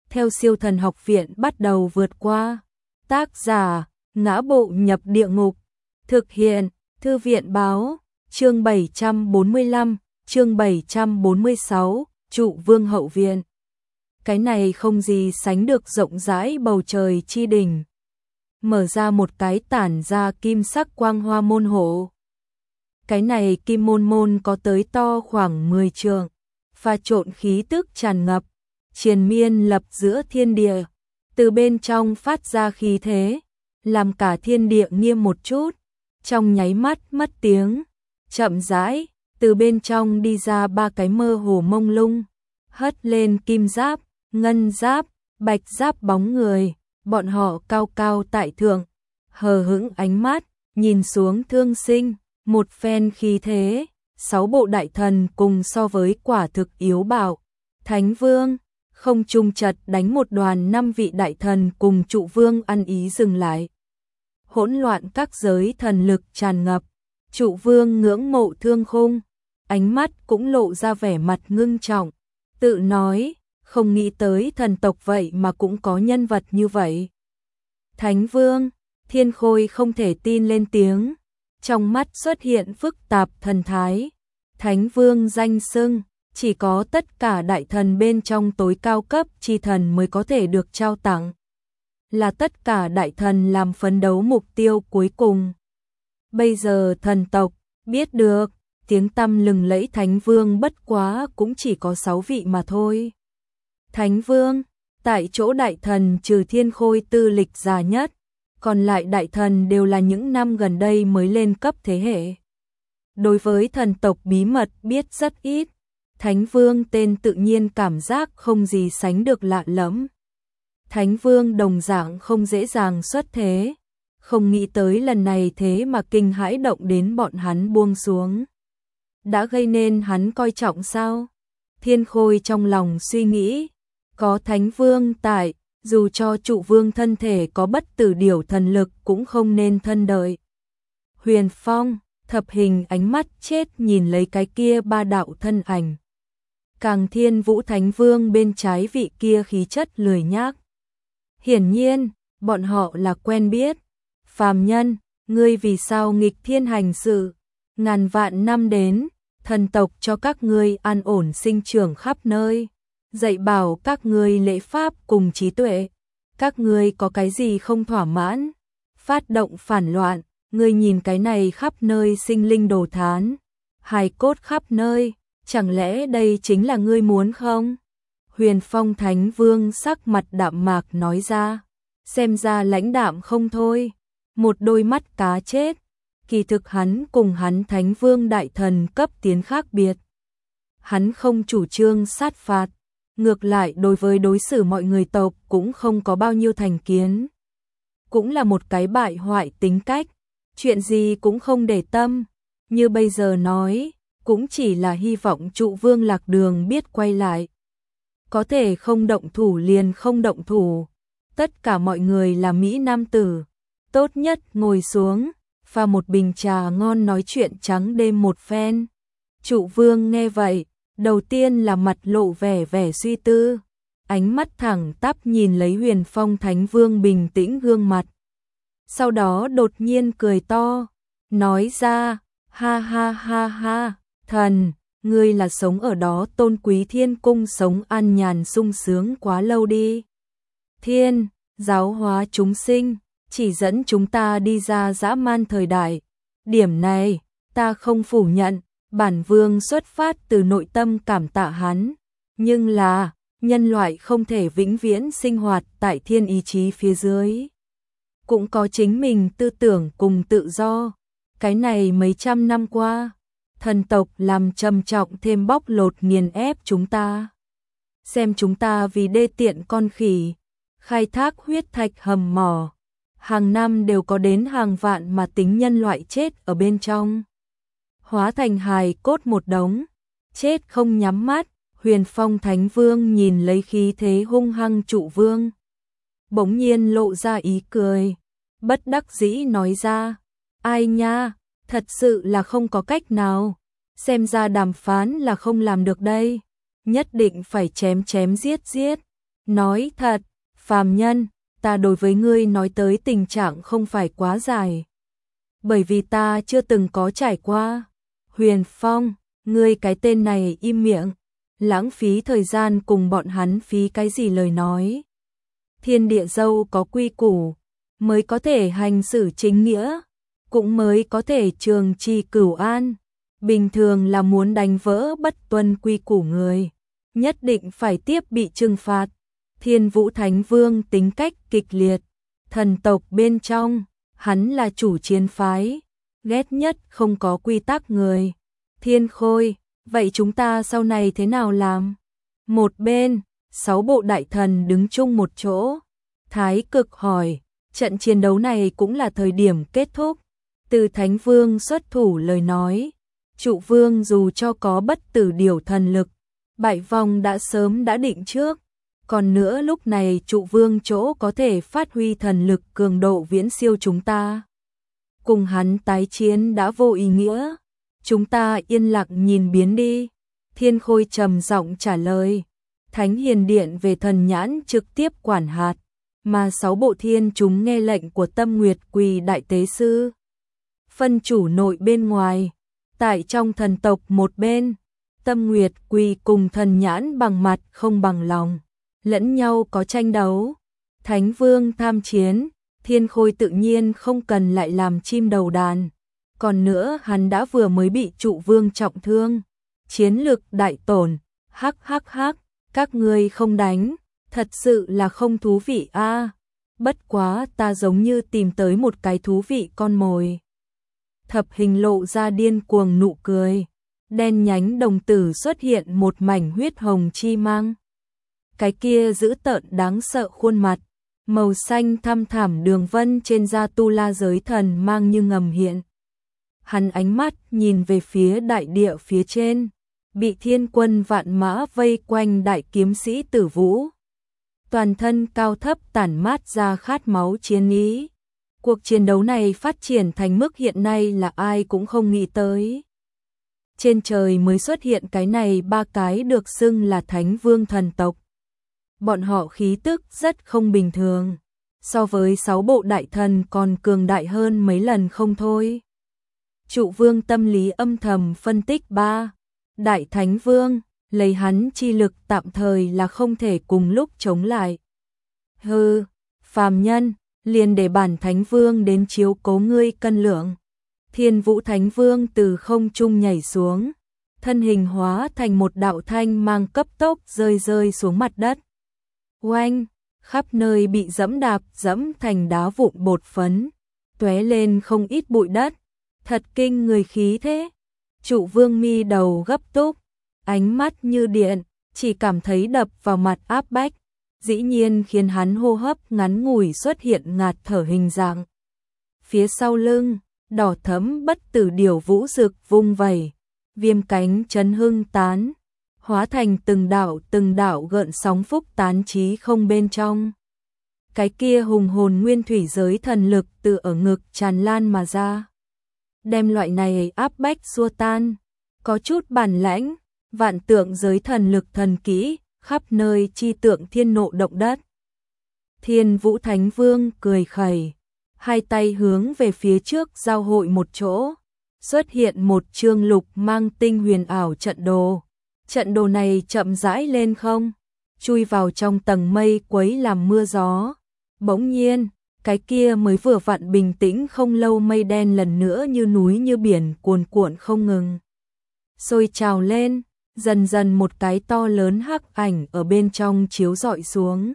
theo Siêu Thần Học Viện bắt đầu vượt qua. Tác giả: Ngã Bộ Nhập Địa Ngục. Thực hiện: Thư viện báo. Chương 745, chương 746, Trụ Vương Hậu Viện. Cái này không gì sánh được rộng rãi bầu trời chi đỉnh. Mở ra một cái tản ra kim sắc quang hoa môn hộ. Cái này kim môn có tới to khoảng 10 trượng, pha trộn khí tức tràn ngập, triền miên lập giữa thiên địa, từ bên trong phát ra khí thế, làm cả thiên địa nghiêm một chút, trong nháy mắt mất tiếng, chậm rãi, từ bên trong đi ra ba cái mơ hồ mông lung, hất lên kim giáp, ngân giáp, bạch giáp bóng người, bọn họ cao cao tại thượng, hờ hững ánh mắt, nhìn xuống thương sinh, một phen khí thế, 6 bộ đại thần cùng so với quả thực yếu bạo. Thánh Vương, không trung chật đánh một đoàn 5 vị đại thần cùng Trụ Vương ăn ý dừng lại. Hỗn loạn các giới thần lực tràn ngập, Trụ Vương ngưỡng mộ Thương Khung, ánh mắt cũng lộ ra vẻ mặt ngưng trọng, tự nói, không nghĩ tới thần tộc vậy mà cũng có nhân vật như vậy. Thánh Vương, Thiên Khôi không thể tin lên tiếng, trong mắt xuất hiện phức tạp thần thái. Thánh Vương danh xưng, chỉ có tất cả đại thần bên trong tối cao cấp chi thần mới có thể được trao tặng. Là tất cả đại thần làm phấn đấu mục tiêu cuối cùng. Bây giờ thần tộc, biết được, tiếng tăm lừng lẫy Thánh Vương bất quá cũng chỉ có 6 vị mà thôi. Thánh Vương, tại chỗ đại thần trừ Thiên Khôi tư lịch già nhất, còn lại đại thần đều là những năm gần đây mới lên cấp thế hệ. Đối với thần tộc bí mật biết rất ít, Thánh Vương tên tự nhiên cảm giác không gì sánh được lạ lẫm. Thánh Vương đồng dạng không dễ dàng xuất thế, không nghĩ tới lần này thế mà kinh hãi động đến bọn hắn buông xuống. Đã gây nên hắn coi trọng sao? Thiên Khôi trong lòng suy nghĩ, có Thánh Vương tại, dù cho Trụ Vương thân thể có bất tử điểu thần lực cũng không nên thân đợi. Huyền Phong, Thập Hình ánh mắt chết nhìn lấy cái kia ba đạo thân ảnh. Càng Thiên Vũ Thánh Vương bên trái vị kia khí chất lười nhác. Hiển nhiên, bọn họ là quen biết. Phàm nhân, ngươi vì sao nghịch thiên hành sự? Ngàn vạn năm đến, thần tộc cho các ngươi an ổn sinh trưởng khắp nơi, dạy bảo các ngươi lễ pháp cùng trí tuệ. Các ngươi có cái gì không thỏa mãn? Phát động phản loạn, ngươi nhìn cái này khắp nơi sinh linh đồ thán, hài cốt khắp nơi, chẳng lẽ đây chính là ngươi muốn không? Huyền Phong Thánh Vương sắc mặt đạm mạc nói ra, xem ra lãnh đạm không thôi, một đôi mắt cá chết, kỳ thực hắn cùng hắn Thánh Vương đại thần cấp tiến khác biệt. Hắn không chủ trương sát phạt, ngược lại đối với đối xử mọi người tộc cũng không có bao nhiêu thành kiến. Cũng là một cái bại hoại tính cách, chuyện gì cũng không để tâm, như bây giờ nói, cũng chỉ là hy vọng Trụ Vương lạc đường biết quay lại. Có thể không động thủ liền không động thủ, tất cả mọi người là Mỹ Nam tử, tốt nhất ngồi xuống, pha một bình trà ngon nói chuyện trắng đêm một phen. Trụ Vương nghe vậy, đầu tiên là mặt lộ vẻ suy tư, ánh mắt thẳng tắp nhìn lấy Huyền Phong Thánh Vương bình tĩnh gương mặt. Sau đó đột nhiên cười to, nói ra, ha ha ha ha, thần, ngươi là sống ở đó tôn quý thiên cung sống an nhàn sung sướng quá lâu đi. Thiên, giáo hóa chúng sinh, chỉ dẫn chúng ta đi ra dã man thời đại. Điểm này, ta không phủ nhận, bản vương xuất phát từ nội tâm cảm tạ hắn. Nhưng là, nhân loại không thể vĩnh viễn sinh hoạt tại thiên ý chí phía dưới. Cũng có chính mình tư tưởng cùng tự do. Cái này mấy trăm năm qua, thần tộc làm trầm trọng thêm bóc lột nghiền ép chúng ta. Xem chúng ta vì đê tiện con khỉ, khai thác huyết thạch hầm mỏ. Hàng năm đều có đến hàng vạn mà tính nhân loại chết ở bên trong. Hóa thành hài cốt một đống, chết không nhắm mắt. Huyền Phong Thánh Vương nhìn lấy khí thế hung hăng Trụ Vương, bỗng nhiên lộ ra ý cười, bất đắc dĩ nói ra, ai nha, thật sự là không có cách nào, xem ra đàm phán là không làm được đây, nhất định phải chém giết. nói thật, phàm nhân, ta đối với ngươi nói tới tình trạng không phải quá dài. Bởi vì ta chưa từng có trải qua. Huyền Phong, ngươi cái tên này im miệng, lãng phí thời gian cùng bọn hắn phí cái gì lời nói. Thiên địa dâu có quy củ, mới có thể hành xử chính nghĩa, cũng mới có thể trường trì cửu an. Bình thường là muốn đánh vỡ bất tuân quy củ người, nhất định phải tiếp bị trừng phạt. Thiên Vũ Thánh Vương tính cách kịch liệt, thần tộc bên trong, hắn là chủ chiến phái, ghét nhất không có quy tắc người. Thiên Khôi, vậy chúng ta sau này thế nào làm? Một bên, 6 bộ đại thần đứng chung một chỗ. Thái Cực hỏi, trận chiến đấu này cũng là thời điểm kết thúc. Từ Thánh Vương xuất thủ lời nói, Trụ Vương dù cho có bất tử điều thần lực, bại vong đã sớm đã định trước. Còn nữa lúc này Trụ Vương chỗ có thể phát huy thần lực cường độ viễn siêu chúng ta. Cùng hắn tái chiến đã vô ý nghĩa. Chúng ta yên lặng nhìn biến đi. Thiên Khôi trầm giọng trả lời. Thánh Hiền Điện về thần nhãn trực tiếp quản hạt, mà 6 bộ thiên chúng nghe lệnh của Tâm Nguyệt Quỳ Đại Tế Sư. Phân chủ nội bên ngoài, tại trong thần tộc một bên, Tâm Nguyệt Quỳ cùng thần nhãn bằng mặt không bằng lòng, lẫn nhau có tranh đấu. Thánh Vương tham chiến, Thiên Khôi tự nhiên không cần lại làm chim đầu đàn. Còn nữa hắn đã vừa mới bị Trụ Vương trọng thương, chiến lực đại tổn, hắc, các ngươi không đánh, thật sự là không thú vị a. Bất quá ta giống như tìm tới một cái thú vị con mồi. Thập Hình lộ ra điên cuồng nụ cười, đen nhánh đồng tử xuất hiện một mảnh huyết hồng chi mang. Cái kia dữ tợn đáng sợ khuôn mặt, màu xanh thăm thẳm đường vân trên da tu la giới thần mang như ngầm hiện. Hắn ánh mắt nhìn về phía đại địa phía trên, bị thiên quân vạn mã vây quanh đại kiếm sĩ Tử Vũ. Toàn thân cao thấp tản mát ra khát máu chiến ý. Cuộc chiến đấu này phát triển thành mức hiện nay là ai cũng không nghĩ tới. Trên trời mới xuất hiện cái này 3 cái được xưng là Thánh Vương thần tộc. Bọn họ khí tức rất không bình thường, so với 6 bộ đại thần còn cường đại hơn mấy lần không thôi. Trụ Vương tâm lý âm thầm phân tích 3. Đại Thánh Vương, lấy hắn chi lực tạm thời là không thể cùng lúc chống lại. Hừ, phàm nhân, liền để bản Thánh Vương đến chiếu cố ngươi cân lượng. Thiên Vũ Thánh Vương từ không trung nhảy xuống, thân hình hóa thành một đạo thanh mang cấp tốc rơi xuống mặt đất. Oanh, khắp nơi bị dẫm thành đá vụn bột phấn, tóe lên không ít bụi đất. Thật kinh người khí thế. Trụ Vương mi đầu gấp túc, ánh mắt như điện, chỉ cảm thấy đập vào mặt áp bách, dĩ nhiên khiến hắn hô hấp ngắn ngủi xuất hiện ngạt thở hình dạng. Phía sau lưng, đỏ thẫm bất tử điểu vũ rực vung vẩy, viêm cánh chấn hưng tán, hóa thành từng đạo gợn sóng phúc tán trí không bên trong. Cái kia hùng hồn nguyên thủy giới thần lực từ ở ngực tràn lan mà ra, đem loại này áp bách xua tan. Có chút bản lãnh, vạn tượng giới thần lực thần kỹ, khắp nơi chi tượng thiên nộ động đất. Thiên Vũ Thánh Vương cười khẩy, hai tay hướng về phía trước giao hội một chỗ, xuất hiện một chương lục mang tinh huyền ảo trận đồ. Trận đồ này chậm rãi lên không, chui vào trong tầng mây quấy làm mưa gió. Bỗng nhiên, cái kia mới vừa vặn bình tĩnh không lâu mây đen lần nữa như núi như biển cuồn cuộn không ngừng. Sôi trào lên, dần dần một cái to lớn hắc ảnh ở bên trong chiếu rọi xuống.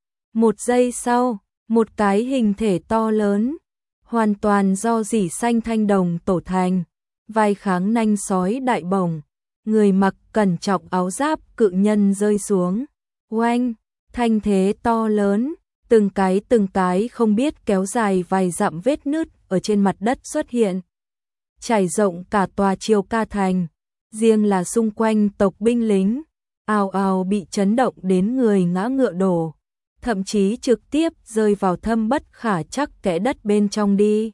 Một giây sau, một cái hình thể to lớn, hoàn toàn do dỉ xanh thanh đồng tổ thành, vai kháng nanh sói đại bổng, người mặc cẩn trọng áo giáp cự nhân rơi xuống. Oanh, thanh thế to lớn, từng cái không biết kéo dài vài dặm vết nứt ở trên mặt đất xuất hiện, trải rộng cả tòa Triều Ca thành, riêng là xung quanh tộc binh lính, ào ào bị chấn động đến người ngã ngựa đổ, thậm chí trực tiếp rơi vào thâm bất khả trắc kẽ đất bên trong đi.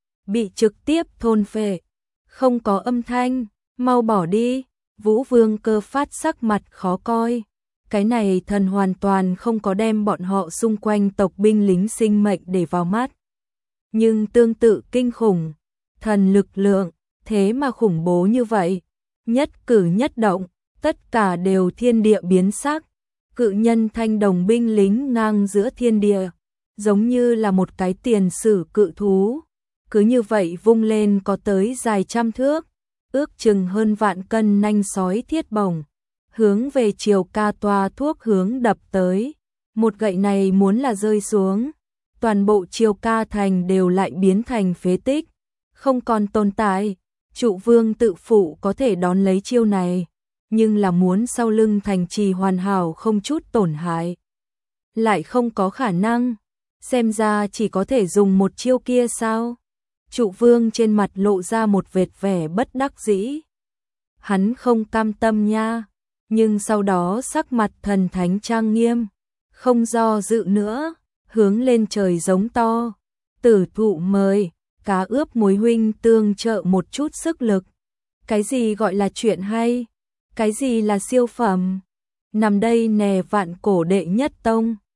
Bị trực tiếp thôn phệ, không có âm thanh, mau bỏ đi. Vũ Vương Cơ Phát sắc mặt khó coi, Cái này thần hoàn toàn không có đem bọn họ xung quanh tộc binh lính sinh mệnh để vào mắt. Nhưng tương tự kinh khủng, thần lực lượng, thế mà khủng bố như vậy. Nhất cử nhất động, tất cả đều thiên địa biến sắc. Cự nhân thanh đồng binh lính ngang giữa thiên địa, giống như là một cái tiền sử cự thú. Cứ như vậy vung lên có tới dài trăm thước, ước chừng hơn vạn cân nanh sói thiết bổng, hướng về Triều Ca Toa thuốc hướng đập tới. Một gậy này muốn là rơi xuống, toàn bộ Triều Ca thành đều lại biến thành phế tích, không còn tồn tại. Trụ vương tự phụ có thể đón lấy chiêu này, nhưng là muốn sau lưng thành trì hoàn hảo không chút tổn hại, lại không có khả năng. Xem ra chỉ có thể dùng một chiêu kia sao? Trụ vương trên mặt lộ ra một vệt vẻ bất đắc dĩ. Hắn không cam tâm nha, nhưng sau đó sắc mặt thần thánh trang nghiêm, không do dự nữa, hướng lên trời giống to. Tử thụ mời, cá ướp muối huynh tương trợ một chút sức lực. Cái gì gọi là chuyện hay? Cái gì là siêu phẩm? Nằm đây nè vạn cổ đệ nhất tông.